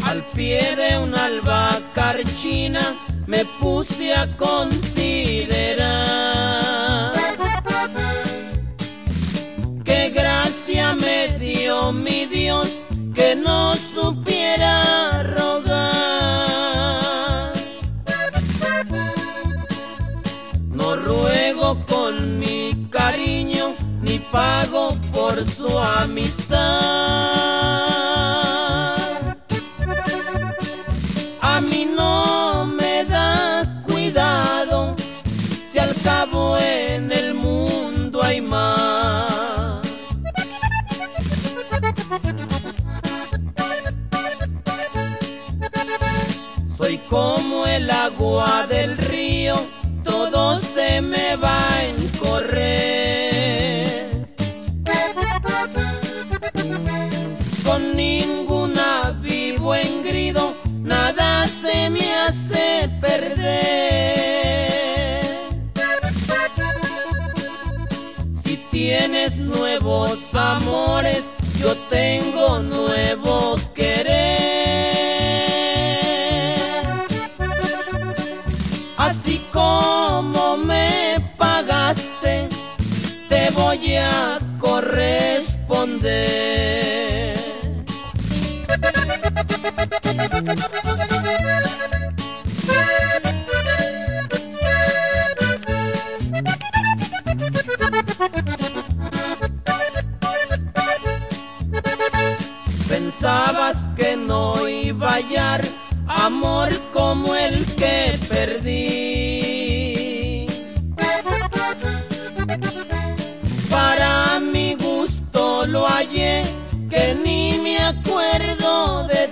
Al pie de una albacarchina me puse a considerar qué gracia me dio mi Dios que no supiera rogar. No ruego con mi cariño ni pago por su amistad. A mí no me da cuidado si al cabo en el mundo hay más. Soy como el agua del río, todo se me va a encorrer. Con ninguna vivo engrido, nada se me hace perder. Si tienes nuevos amores, yo tengo nuevo querer. Así como me pagaste, te voy a corresponder. Pensabas que no iba a hallar amor como el que perdí. Para mi gusto lo hallé, que ni me acuerdo de